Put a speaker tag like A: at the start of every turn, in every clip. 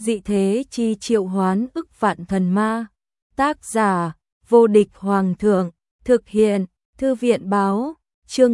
A: dị thế chi triệu hoán ức vạn thần ma. Tác giả, vô địch hoàng thượng, thực hiện, thư viện báo, chương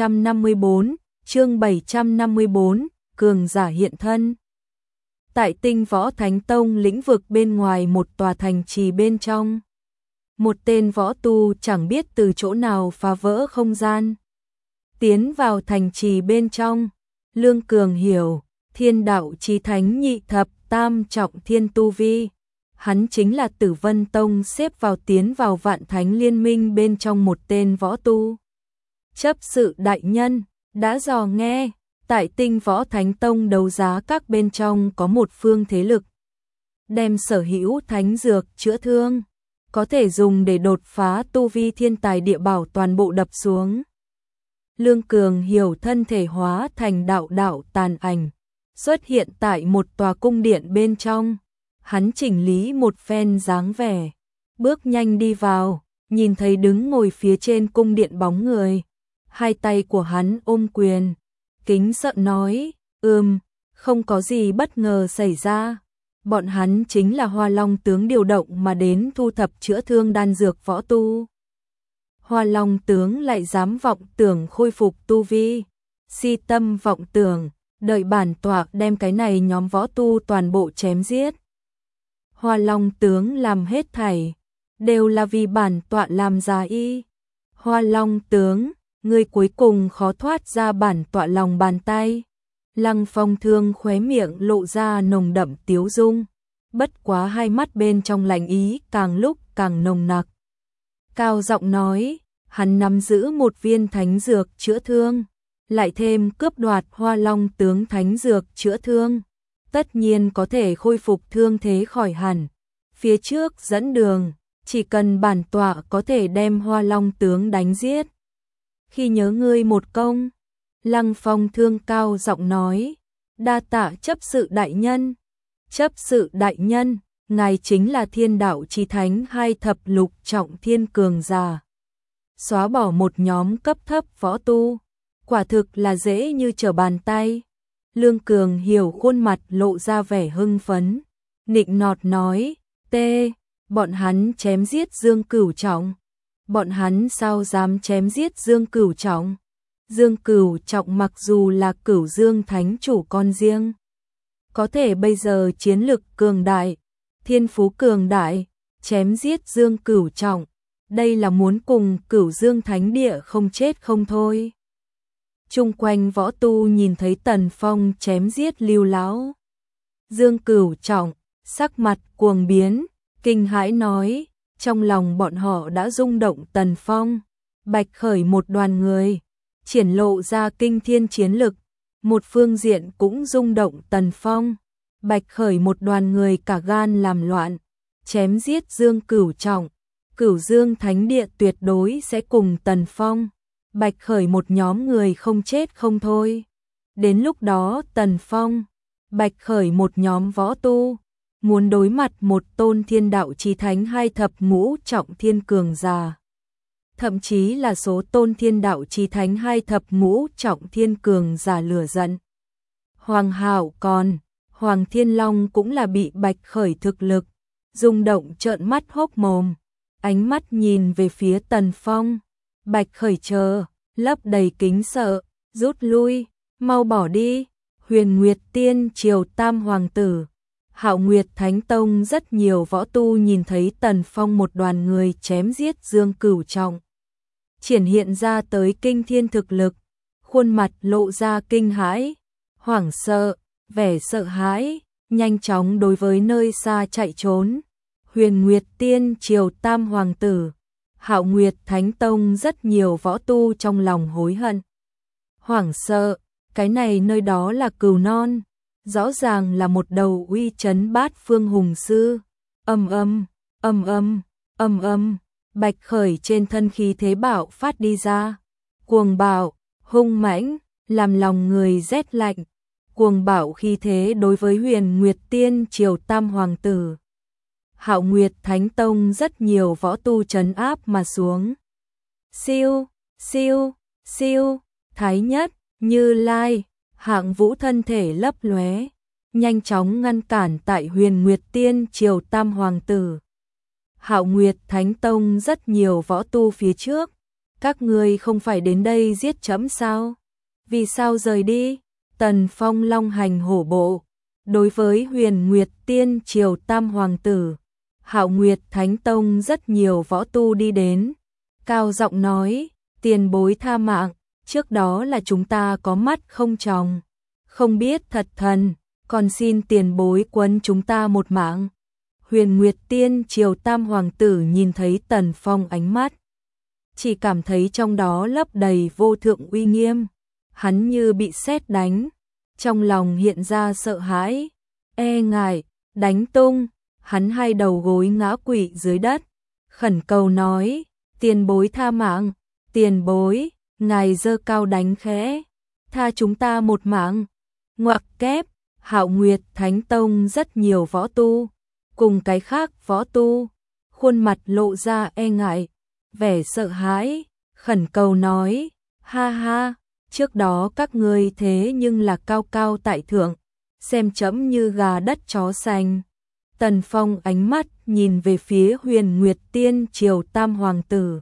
A: 754, cường giả hiện thân. Tại Tinh Võ Thánh Tông lĩnh vực bên ngoài một tòa thành trì bên trong. Một tên võ tu chẳng biết từ chỗ nào phá vỡ không gian. Tiến vào thành trì bên trong, Lương Cường hiểu, thiên đạo chí thánh nhị thập tam trọng thiên tu vi. Hắn chính là Tử Vân Tông xếp vào tiến vào Vạn Thánh Liên Minh bên trong một tên võ tu. Chấp sự đại nhân, đã dò nghe, tại Tinh Võ Thánh Tông đấu giá các bên trong có một phương thế lực. Đem sở hữu thánh dược chữa thương, có thể dùng để đột phá tu vi thiên tài địa bảo toàn bộ đập xuống. Lương Cường hiểu thân thể hóa thành đạo tàn ảnh, xuất hiện tại một tòa cung điện bên trong. Hắn chỉnh lý một phen dáng vẻ, bước nhanh đi vào, nhìn thấy đứng ngồi phía trên cung điện bóng người. Hai tay của hắn ôm quyền, kính sợ nói, không có gì bất ngờ xảy ra. Bọn hắn chính là Hoa Long tướng điều động mà đến thu thập chữa thương đan dược võ tu. Hoa Long tướng lại dám vọng tưởng khôi phục tu vi, si tâm vọng tưởng, đợi bản tọa đem cái này nhóm võ tu toàn bộ chém giết. Hoa Long tướng làm hết thảy, đều là vì bản tọa làm giá y. Hoa Long tướng, người cuối cùng khó thoát ra bản tọa lòng bàn tay. Lăng Phong Thương khóe miệng lộ ra nồng đậm tiếu dung, bất quá hai mắt bên trong lạnh ý càng lúc càng nồng nặc. Cao giọng nói, hắn nắm giữ một viên thánh dược chữa thương, lại thêm cướp đoạt Hoa Long tướng thánh dược chữa thương, tất nhiên có thể khôi phục thương thế khỏi hẳn. Phía trước dẫn đường, chỉ cần bản tọa có thể đem Hoa Long tướng đánh giết. Khi nhớ ngươi một công, Lăng Phong Thương cao giọng nói, đa tạ chấp sự đại nhân. Chấp sự đại nhân, ngài chính là thiên đạo chí thánh hai thập lục trọng thiên cường giả. Xóa bỏ một nhóm cấp thấp võ tu, quả thực là dễ như trở bàn tay. Lương Cường hiểu khuôn mặt lộ ra vẻ hưng phấn, nịnh nọt nói, bọn hắn chém giết Dương Cửu Trọng. Bọn hắn sao dám chém giết Dương Cửu Trọng? Dương Cửu Trọng mặc dù là Cửu Dương Thánh chủ con riêng, có thể bây giờ chiến lực cường đại, thiên phú cường đại, chém giết Dương Cửu Trọng, đây là muốn cùng Cửu Dương Thánh địa không chết không thôi. Chung quanh võ tu nhìn thấy Tần Phong chém giết Lưu lão Dương Cửu Trọng, sắc mặt cuồng biến, kinh hãi nói, trong lòng bọn họ đã rung động. Tần Phong, Bạch Khởi một đoàn người, triển lộ ra kinh thiên chiến lực. Một phương diện cũng rung động Tần Phong, Bạch Khởi một đoàn người cả gan làm loạn, chém giết Dương Cửu Trọng. Cửu Dương Thánh địa tuyệt đối sẽ cùng Tần Phong, Bạch Khởi một nhóm người không chết không thôi. Đến lúc đó Tần Phong, Bạch Khởi một nhóm võ tu, muốn đối mặt một tôn thiên đạo chí thánh hai thập ngũ trọng thiên cường giả. Thậm chí là số tôn thiên đạo chí thánh hai thập ngũ trọng thiên cường giả lửa giận. Hoàng Hạo còn, Hoàng Thiên Long cũng là bị Bạch Khởi thực lực rung động trợn mắt hốc mồm, ánh mắt nhìn về phía Tần Phong. Bạch Khởi chờ, lấp đầy kính sợ, rút lui, mau bỏ đi. Huyền Nguyệt Tiên Triều Tam Hoàng tử, Hạo Nguyệt Thánh Tông rất nhiều võ tu nhìn thấy Tần Phong một đoàn người chém giết Dương Cửu Trọng, triển hiện ra tới kinh thiên thực lực, khuôn mặt lộ ra kinh hãi, hoảng sợ, vẻ sợ hãi, nhanh chóng đối với nơi xa chạy trốn. Huyền Nguyệt Tiên Triều Tam Hoàng tử, Hạo Nguyệt Thánh Tông rất nhiều võ tu trong lòng hối hận, hoảng sợ, cái này nơi đó là Cừu Non, rõ ràng là một đầu uy chấn bát phương hùng sư. Bạch Khởi trên thân khí thế bạo phát đi ra, cuồng bạo, hung mãnh, làm lòng người rét lạnh. Cuồng bạo khí thế đối với Huyền Nguyệt Tiên Triều Tam Hoàng tử, Hạo Nguyệt Thánh Tông rất nhiều võ tu trấn áp mà xuống. Siêu, Thái Nhất, Như Lai, Hạng Vũ thân thể lấp lóe, nhanh chóng ngăn cản tại Huyền Nguyệt Tiên Triều tam hoàng tử. Hạo Nguyệt Thánh Tông rất nhiều võ tu phía trước, các ngươi không phải đến đây giết trẫm sao? Vì sao rời đi? Tần Phong long hành hổ bộ, đối với Huyền Nguyệt Tiên Triều tam hoàng tử, Hạo Nguyệt Thánh Tông rất nhiều võ tu đi đến, cao giọng nói, tiền bối tha mạng, trước đó là chúng ta có mắt không tròng, không biết thật thần, còn xin tiền bối quấn chúng ta một mạng. Huyền Nguyệt Tiên Triều tam hoàng tử nhìn thấy Tần Phong ánh mắt, chỉ cảm thấy trong đó lấp đầy vô thượng uy nghiêm, hắn như bị sét đánh, trong lòng hiện ra sợ hãi, e ngại, đánh tung, hắn hai đầu gối ngã quỵ dưới đất, khẩn cầu nói, tiền bối tha mạng, tiền bối, ngài giơ cao đánh khẽ, tha chúng ta một mạng. Ngoặc kép, Hạo Nguyệt Thánh Tông rất nhiều võ tu, cùng cái khác võ tu, khuôn mặt lộ ra e ngại, vẻ sợ hãi, khẩn cầu nói, ha ha, trước đó các ngươi thế nhưng là cao cao tại thượng, xem trẫm như gà đất chó sành. Tần Phong ánh mắt nhìn về phía Huyền Nguyệt Tiên Triều tam hoàng tử.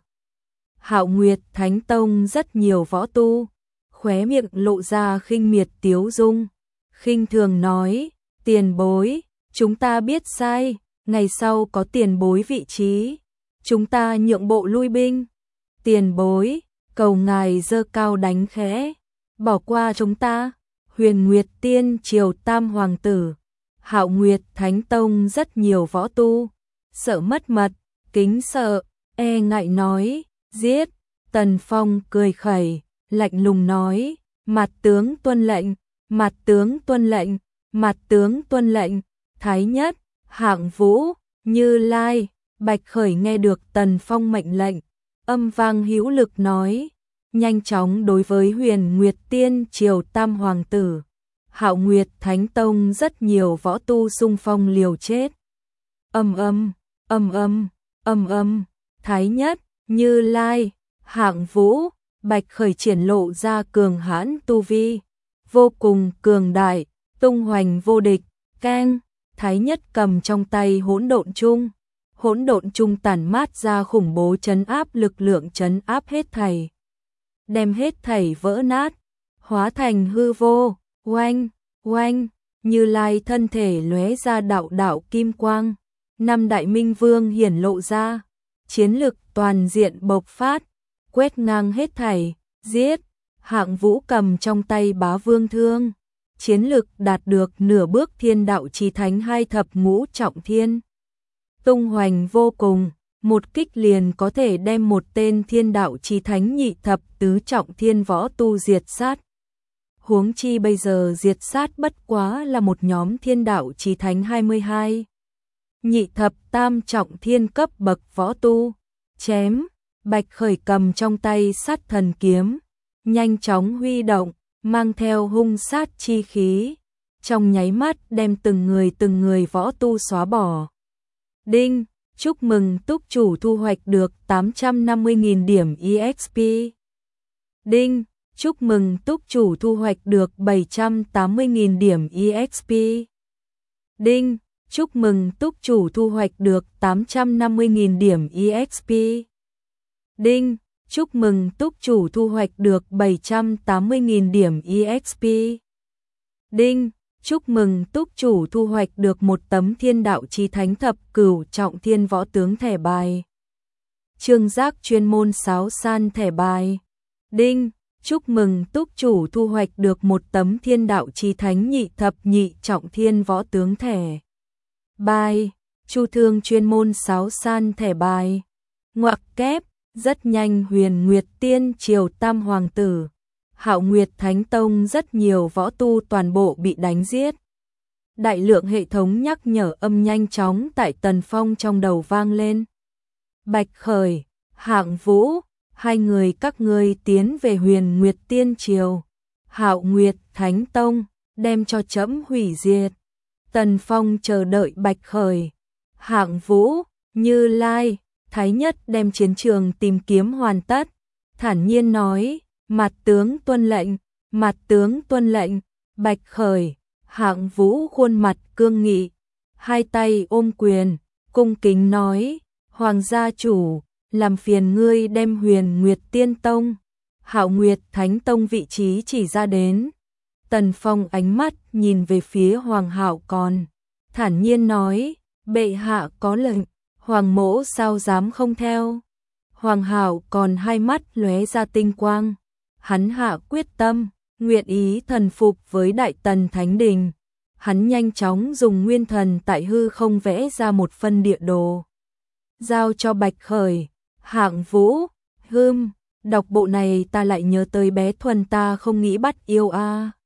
A: Hạo Nguyệt Thánh Tông rất nhiều võ tu, khóe miệng lộ ra khinh miệt tiếu dung, khinh thường nói, tiền bối, chúng ta biết sai, ngày sau có tiền bối vị trí, chúng ta nhượng bộ lui binh. Tiền bối, cầu ngài giơ cao đánh khẽ, bỏ qua chúng ta. Huyền Nguyệt Tiên Triều tam hoàng tử, Hạo Nguyệt Thánh Tông rất nhiều võ tu, sợ mất mật, kính sợ, e ngại nói, giết. Tần Phong cười khẩy, lạnh lùng nói, mặt tướng tuân lệnh, mặt tướng tuân lệnh, mặt tướng tuân lệnh. Thái Nhất, Hạng Vũ, Như Lai, Bạch Khởi nghe được Tần Phong mệnh lệnh, âm vang hữu lực nói, nhanh chóng đối với Huyền Nguyệt Tiên Triều tam hoàng tử. Hạo Nguyệt Thánh Tông rất nhiều võ tu xung phong liều chết. Âm âm, âm âm, âm âm, Thái Nhất, Như Lai, Hạng Vũ, Bạch Khởi triển lộ ra cường hãn tu vi, vô cùng cường đại, tung hoành vô địch, keng. Thái Nhất cầm trong tay hỗn độn chung tản mát ra khủng bố trấn áp lực lượng trấn áp hết thảy, đem hết thảy vỡ nát, hóa thành hư vô, oanh, oanh, Như Lai thân thể lóe ra đạo đạo kim quang, năm đại minh vương hiển lộ ra, chiến lực toàn diện bộc phát, quét ngang hết thảy, giết. Hạng Vũ cầm trong tay bá vương thương, chiến lực đạt được nửa bước thiên đạo chí thánh 2 thập ngũ trọng thiên. Tung hoành vô cùng, một kích liền có thể đem một tên thiên đạo chí thánh nhị thập tứ trọng thiên võ tu diệt sát. Huống chi bây giờ diệt sát bất quá là một nhóm thiên đạo chí thánh 22. Nhị thập tam trọng thiên cấp bậc võ tu, chém. Bạch Khởi cầm trong tay sát thần kiếm, nhanh chóng huy động, mang theo hung sát chi khí, trong nháy mắt đem từng người võ tu xóa bỏ. Đinh, chúc mừng túc chủ thu hoạch được 850.000 điểm EXP. Đinh, chúc mừng túc chủ thu hoạch được 780.000 điểm EXP. Đinh, chúc mừng túc chủ thu hoạch được 850.000 điểm EXP. Đinh, chúc mừng túc chủ thu hoạch được 780.000 điểm EXP. Đinh, chúc mừng túc chủ thu hoạch được một tấm thiên đạo chí thánh thập cửu trọng thiên võ tướng thẻ bài. Trương Giác chuyên môn sáo san thẻ bài. Đinh, chúc mừng túc chủ thu hoạch được một tấm thiên đạo chí thánh nhị thập nhị trọng thiên võ tướng thẻ bài. Chu Thương chuyên môn sáo san thẻ bài. Ngoặc kép, rất nhanh Huyền Nguyệt Tiên Triều tam hoàng tử, Hạo Nguyệt Thánh Tông rất nhiều võ tu toàn bộ bị đánh giết. Đại lượng hệ thống nhắc nhở âm nhanh chóng tại Tần Phong trong đầu vang lên. Bạch Khởi, Hạng Vũ, hai người các ngươi tiến về Huyền Nguyệt Tiên Triều, Hạo Nguyệt Thánh Tông, đem cho trẫm hủy diệt. Tần Phong chờ đợi Bạch Khởi, Hạng Vũ, Như Lai, Thái Nhất đem chiến trường tìm kiếm hoàn tất, thản nhiên nói, mặt tướng tuân lệnh, mặt tướng tuân lệnh. Bạch Khởi, Hạng Vũ khuôn mặt cương nghị, hai tay ôm quyền, cung kính nói, Hoàng gia chủ, làm phiền ngươi đem Huyền Nguyệt Tiên Tông, Hạo Nguyệt Thánh Tông vị trí chỉ ra đến. Tần Phong ánh mắt nhìn về phía Hoàng Hạo còn, thản nhiên nói, bệ hạ có lệnh, Hoàng mỗ sao dám không theo. Hoàng Hạo còn hai mắt lóe ra tinh quang, hắn hạ quyết tâm, nguyện ý thần phục với Đại Tần Thánh Đình. Hắn nhanh chóng dùng nguyên thần tại hư không vẽ ra một phân địa đồ, giao cho Bạch Khởi. Hạng Vũ, đọc bộ này ta lại nhớ tới bé Thuần ta không nghĩ bắt yêu a.